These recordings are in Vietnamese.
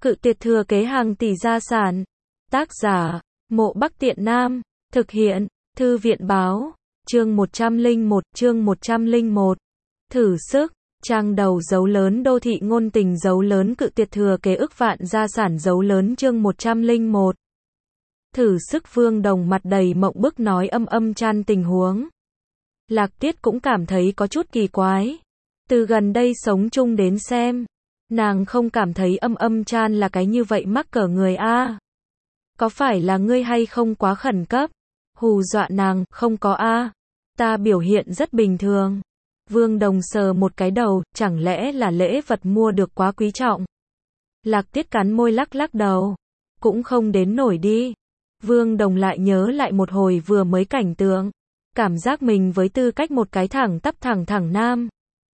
Cự tuyệt thừa kế hàng tỷ gia sản. Tác giả, Mộ Bắc Tiện Nam. Thực hiện, Thư viện báo. Chương 101. Thử sức. Trang đầu dấu lớn đô thị ngôn tình dấu lớn cự tuyệt thừa kế ức vạn gia sản dấu lớn chương 101. Thử sức Vương Đồng mặt đầy mộng bức nói âm chan tình huống. Lạc Tiết cũng cảm thấy có chút kỳ quái. Từ gần đây sống chung đến xem. Nàng không cảm thấy âm chan là cái như vậy mắc cỡ người a. Có phải là ngươi hay không quá khẩn cấp? Hù dọa nàng, không có a. Ta biểu hiện rất bình thường. Vương Đồng sờ một cái đầu, chẳng lẽ là lễ vật mua được quá quý trọng? Lạc Tiết cắn môi lắc đầu. Cũng không đến nổi đi. Vương Đồng lại nhớ lại một hồi vừa mới cảnh tượng. Cảm giác mình với tư cách một cái thẳng tắp thẳng nam.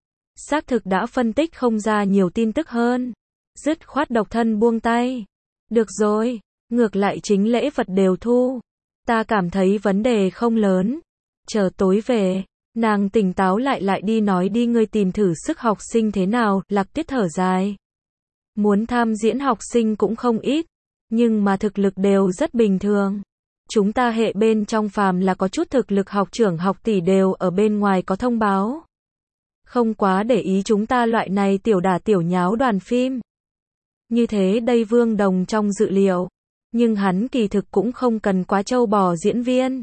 Xác thực đã phân tích không ra nhiều tin tức hơn. Dứt khoát độc thân buông tay. Được rồi, ngược lại chính lễ vật đều thu. Ta cảm thấy vấn đề không lớn. Chờ tối về, nàng tỉnh táo lại đi nói đi ngươi tìm thử sức học sinh thế nào, Lạc Tiết thở dài. Muốn tham diễn học sinh cũng không ít, nhưng mà thực lực đều rất bình thường. Chúng ta hệ bên trong phàm là có chút thực lực học trưởng học tỷ đều ở bên ngoài có thông báo. Không quá để ý chúng ta loại này tiểu đả tiểu nháo đoàn phim. Như thế đây Vương Đồng trong dự liệu. Nhưng hắn kỳ thực cũng không cần quá trâu bò diễn viên.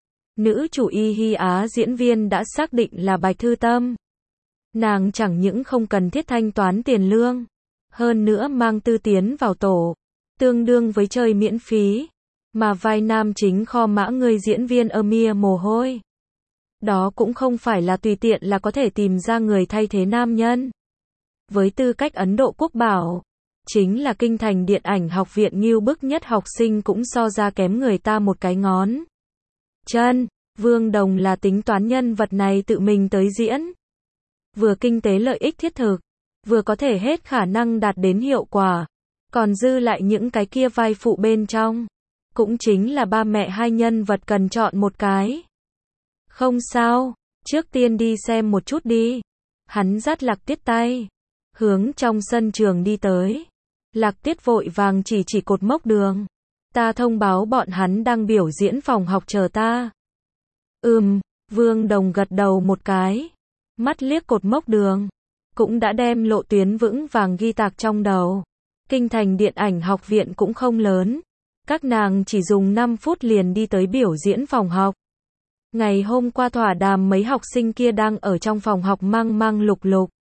Nữ chủ Y Á diễn viên đã xác định là Bạch Thư Tâm. Nàng chẳng những không cần thiết thanh toán tiền lương. Hơn nữa mang tư tiến vào tổ. Tương đương với chơi miễn phí. Mà vai nam chính kho mã người diễn viên Mia mồ hôi. Đó cũng không phải là tùy tiện là có thể tìm ra người thay thế nam nhân. Với tư cách Ấn Độ quốc bảo, chính là kinh thành điện ảnh học viện ngưu bức nhất học sinh cũng so ra kém người ta một cái ngón chân. Vương Đồng là tính toán nhân vật này tự mình tới diễn. Vừa kinh tế lợi ích thiết thực, vừa có thể hết khả năng đạt đến hiệu quả. Còn dư lại những cái kia vai phụ bên trong. Cũng chính là ba mẹ hai nhân vật cần chọn một cái. Không sao, trước tiên đi xem một chút đi. Hắn dắt Lạc Tiết tay, hướng trong sân trường đi tới. Lạc Tiết vội vàng chỉ cột mốc đường. Ta thông báo bọn hắn đang biểu diễn phòng học chờ ta. Vương Đồng gật đầu một cái. Mắt liếc cột mốc đường. Cũng đã đem lộ tuyến vững vàng ghi tạc trong đầu. Kinh thành điện ảnh học viện cũng không lớn. Các nàng chỉ dùng 5 phút liền đi tới biểu diễn phòng học. Ngày hôm qua thỏa đàm mấy học sinh kia đang ở trong phòng học mang lục.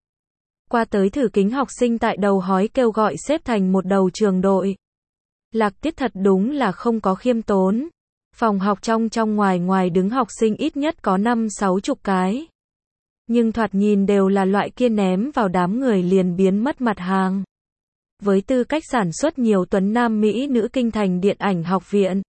Qua tới thử kính học sinh tại đầu hói kêu gọi xếp thành một đầu trường đội. Lạc Tiết thật đúng là không có khiêm tốn. Phòng học trong ngoài đứng học sinh ít nhất có 5-60 cái. Nhưng thoạt nhìn đều là loại kia ném vào đám người liền biến mất mặt hàng. Với tư cách sản xuất nhiều tuấn nam mỹ nữ kinh thành điện ảnh học viện.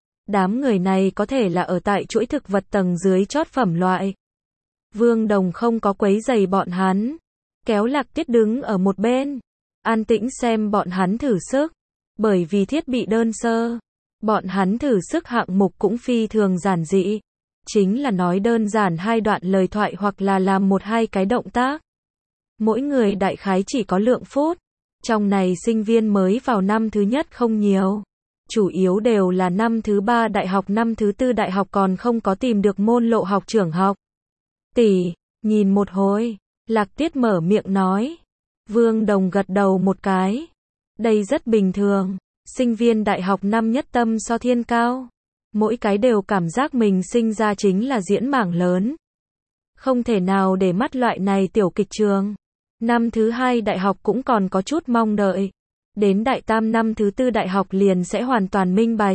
Đám người này có thể là ở tại chuỗi thực vật tầng dưới chót phẩm loại. Vương Đồng không có quấy rầy bọn hắn. Kéo Lạc Tiết đứng ở một bên. An tĩnh xem bọn hắn thử sức. Bởi vì thiết bị đơn sơ. Bọn hắn thử sức hạng mục cũng phi thường giản dị. Chính là nói đơn giản 2 đoạn lời thoại hoặc là làm 1-2 cái động tác. Mỗi người đại khái chỉ có lượng phút. Trong này sinh viên mới vào năm thứ nhất không nhiều. Chủ yếu đều là năm thứ 3 đại học năm thứ 4 đại học còn không có tìm được môn lộ học trưởng học. Tỷ, nhìn một hồi. Lạc Tiết mở miệng nói. Vương Đồng gật đầu một cái. Đây rất bình thường. Sinh viên đại học năm nhất tâm so thiên cao. Mỗi cái đều cảm giác mình sinh ra chính là diễn mảng lớn. Không thể nào để mắt loại này tiểu kịch trường. Năm thứ 2 đại học cũng còn có chút mong đợi. Đến đại tam năm thứ 4 đại học liền sẽ hoàn toàn minh bạch.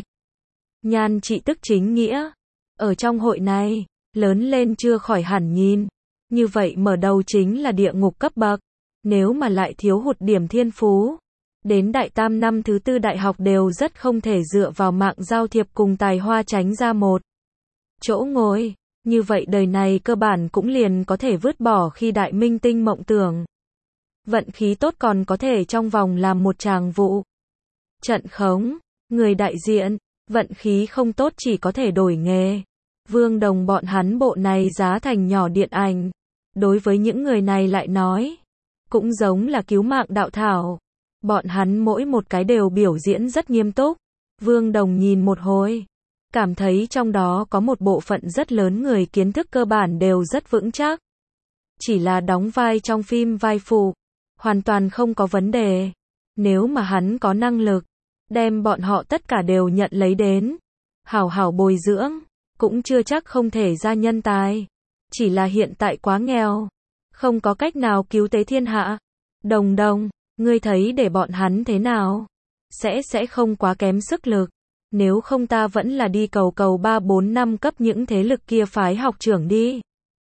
Nhan trị tức chính nghĩa. Ở trong hội này, lớn lên chưa khỏi hẳn nhìn. Như vậy mở đầu chính là địa ngục cấp bậc. Nếu mà lại thiếu hụt điểm thiên phú. Đến đại tam năm thứ 4 đại học đều rất không thể dựa vào mạng giao thiệp cùng tài hoa tránh ra một chỗ ngồi. Như vậy đời này cơ bản cũng liền có thể vứt bỏ khi đại minh tinh mộng tưởng. Vận khí tốt còn có thể trong vòng làm một tràng vụ. Trận khống, người đại diện, vận khí không tốt chỉ có thể đổi nghề. Vương Đồng bọn hắn bộ này giá thành nhỏ điện ảnh. Đối với những người này lại nói, cũng giống là cứu mạng đạo thảo. Bọn hắn mỗi một cái đều biểu diễn rất nghiêm túc. Vương Đồng nhìn một hồi, cảm thấy trong đó có một bộ phận rất lớn người kiến thức cơ bản đều rất vững chắc. Chỉ là đóng vai trong phim vai phụ, hoàn toàn không có vấn đề. Nếu mà hắn có năng lực, đem bọn họ tất cả đều nhận lấy đến, hảo hảo bồi dưỡng, cũng chưa chắc không thể ra nhân tài. Chỉ là hiện tại quá nghèo, không có cách nào cứu tế thiên hạ. Đồng Đồng, ngươi thấy để bọn hắn thế nào? Sẽ không quá kém sức lực. Nếu không ta vẫn là đi cầu 3-4 năm cấp những thế lực kia phái học trưởng đi.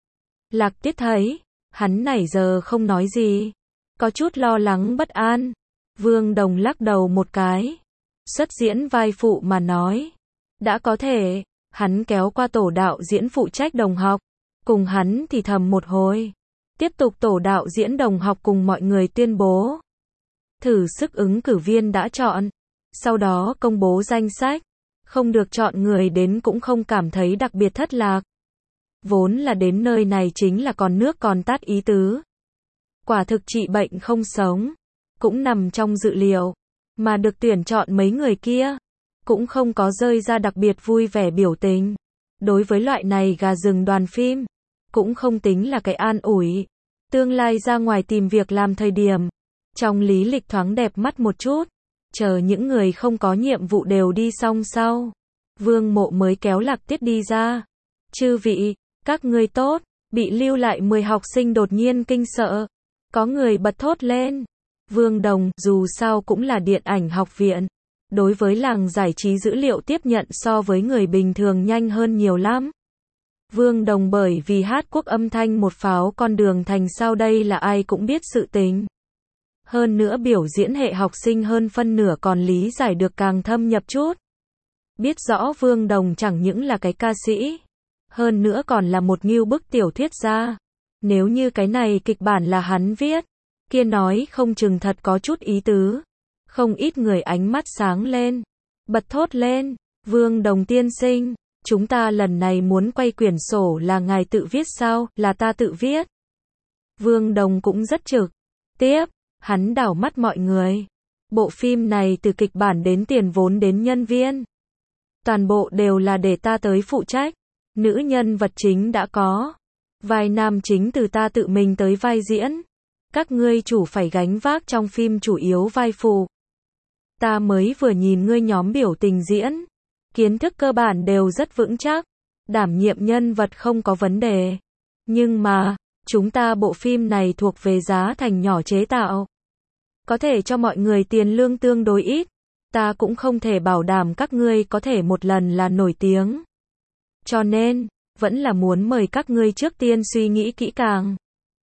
Lạc Tiết thấy, hắn nãy giờ không nói gì, có chút lo lắng bất an. Vương Đồng lắc đầu một cái, xuất diễn vai phụ mà nói, đã có thể. Hắn kéo qua tổ đạo diễn phụ trách đồng học, cùng hắn thì thầm một hồi. Tiếp tục tổ đạo diễn đồng học cùng mọi người tuyên bố thử sức ứng cử viên đã chọn, sau đó công bố danh sách. Không được chọn người đến cũng không cảm thấy đặc biệt thất lạc. Vốn là đến nơi này chính là còn nước còn tát ý tứ. Quả thực trị bệnh không sống, cũng nằm trong dự liệu. Mà được tuyển chọn mấy người kia, cũng không có rơi ra đặc biệt vui vẻ biểu tình. Đối với loại này gà rừng đoàn phim, cũng không tính là cái an ủi. Tương lai ra ngoài tìm việc làm thời điểm, trong lý lịch thoáng đẹp mắt một chút. Chờ những người không có nhiệm vụ đều đi xong sau, Vương Mộ mới kéo Lạc Tiết đi ra. Chư vị, các ngươi tốt. Bị lưu lại 10 học sinh đột nhiên kinh sợ. Có người bật thốt lên. Vương Đồng, dù sao cũng là điện ảnh học viện. Đối với làng giải trí dữ liệu tiếp nhận so với người bình thường nhanh hơn nhiều lắm. Vương Đồng bởi vì hát quốc âm thanh một pháo con đường thành sau đây là ai cũng biết sự tình. Hơn nữa biểu diễn hệ học sinh hơn phân nửa còn lý giải được càng thâm nhập chút. Biết rõ Vương Đồng chẳng những là cái ca sĩ, hơn nữa còn là một ngưu bức tiểu thuyết gia. Nếu như cái này kịch bản là hắn viết, kia nói không chừng thật có chút ý tứ. Không ít người ánh mắt sáng lên, bật thốt lên, Vương Đồng tiên sinh, chúng ta lần này muốn quay quyển sổ là ngài tự viết sao? Là ta tự viết. Vương Đồng cũng rất trực tiếp, hắn đảo mắt mọi người. Bộ phim này từ kịch bản đến tiền vốn đến nhân viên, toàn bộ đều là để ta tới phụ trách. Nữ nhân vật chính đã có, vai nam chính từ ta tự mình tới vai diễn. Các ngươi chủ phải gánh vác trong phim chủ yếu vai phụ. Ta mới vừa nhìn ngươi nhóm biểu tình diễn, kiến thức cơ bản đều rất vững chắc, đảm nhiệm nhân vật không có vấn đề. Nhưng mà, chúng ta bộ phim này thuộc về giá thành nhỏ chế tạo, có thể cho mọi người tiền lương tương đối ít. Ta cũng không thể bảo đảm các ngươi có thể một lần là nổi tiếng. Cho nên, vẫn là muốn mời các ngươi trước tiên suy nghĩ kỹ càng.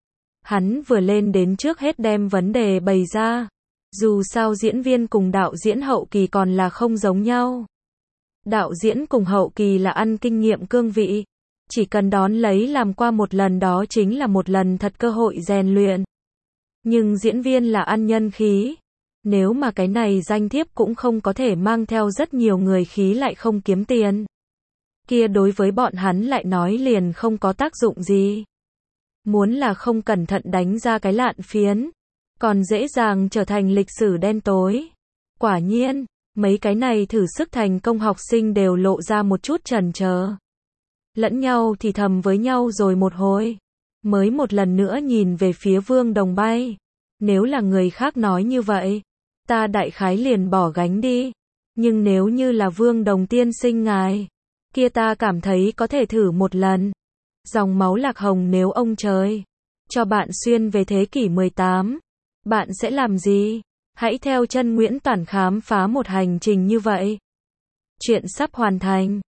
Hắn vừa lên đến trước hết đem vấn đề bày ra. Dù sao diễn viên cùng đạo diễn hậu kỳ còn là không giống nhau. Đạo diễn cùng hậu kỳ là ăn kinh nghiệm cương vị. Chỉ cần đón lấy làm qua một lần đó chính là một lần thật cơ hội rèn luyện. Nhưng diễn viên là ăn nhân khí. Nếu mà cái này danh thiếp cũng không có thể mang theo rất nhiều người khí lại không kiếm tiền, kia đối với bọn hắn lại nói liền không có tác dụng gì. Muốn là không cẩn thận đánh ra cái lạn phiến, còn dễ dàng trở thành lịch sử đen tối. Quả nhiên, mấy cái này thử sức thành công học sinh đều lộ ra một chút chần chờ. Lẫn nhau thì thầm với nhau rồi một hồi, mới một lần nữa nhìn về phía Vương Đồng bay. Nếu là người khác nói như vậy, ta đại khái liền bỏ gánh đi. Nhưng nếu như là Vương Đồng tiên sinh ngài, kia ta cảm thấy có thể thử một lần. Dòng máu Lạc Hồng nếu ông trời cho bạn xuyên về thế kỷ 18, bạn sẽ làm gì? Hãy theo chân Nguyễn Toản khám phá một hành trình như vậy. Chuyện sắp hoàn thành.